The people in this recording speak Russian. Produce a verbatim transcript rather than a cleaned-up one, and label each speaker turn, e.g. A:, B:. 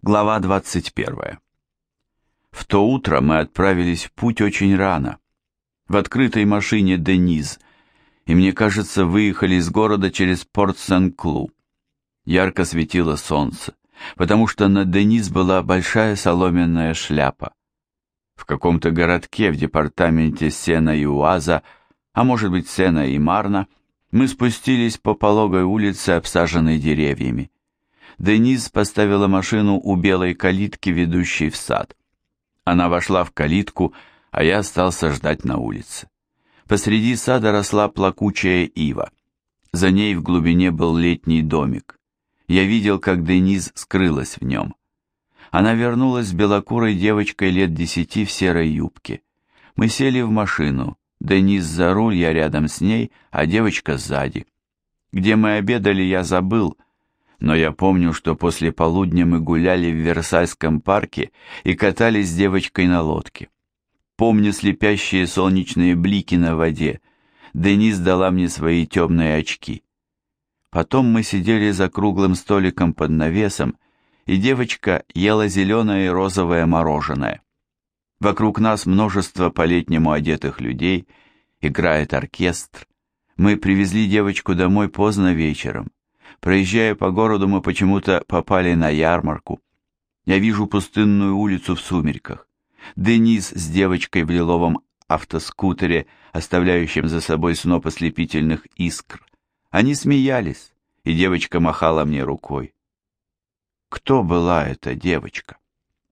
A: Глава двадцать первая. В то утро мы отправились в путь очень рано. В открытой машине «Дениз», и, мне кажется, выехали из города через Порт-Сен-Клу. Ярко светило солнце, потому что на «Дениз» была большая соломенная шляпа. В каком-то городке в департаменте Сена и Уаза, а может быть Сена и Марна, мы спустились по пологой улице, обсаженной деревьями. Дениз поставила машину у белой калитки, ведущей в сад. Она вошла в калитку, а я остался ждать на улице. Посреди сада росла плакучая ива. За ней в глубине был летний домик. Я видел, как Дениз скрылась в нем. Она вернулась с белокурой девочкой лет десяти в серой юбке. Мы сели в машину. Дениз за руль, я рядом с ней, а девочка сзади. Где мы обедали, я забыл, но я помню, что после полудня мы гуляли в Версальском парке и катались с девочкой на лодке. Помню слепящие солнечные блики на воде. Дениз дала мне свои темные очки. Потом мы сидели за круглым столиком под навесом, и девочка ела зеленое и розовое мороженое. Вокруг нас множество по-летнему одетых людей, играет оркестр. Мы привезли девочку домой поздно вечером. Проезжая по городу, мы почему-то попали на ярмарку. Я вижу пустынную улицу в сумерках. Дениз с девочкой в лиловом автоскутере, оставляющем за собой сноп ослепительных искр. Они смеялись, и девочка махала мне рукой. Кто была эта девочка?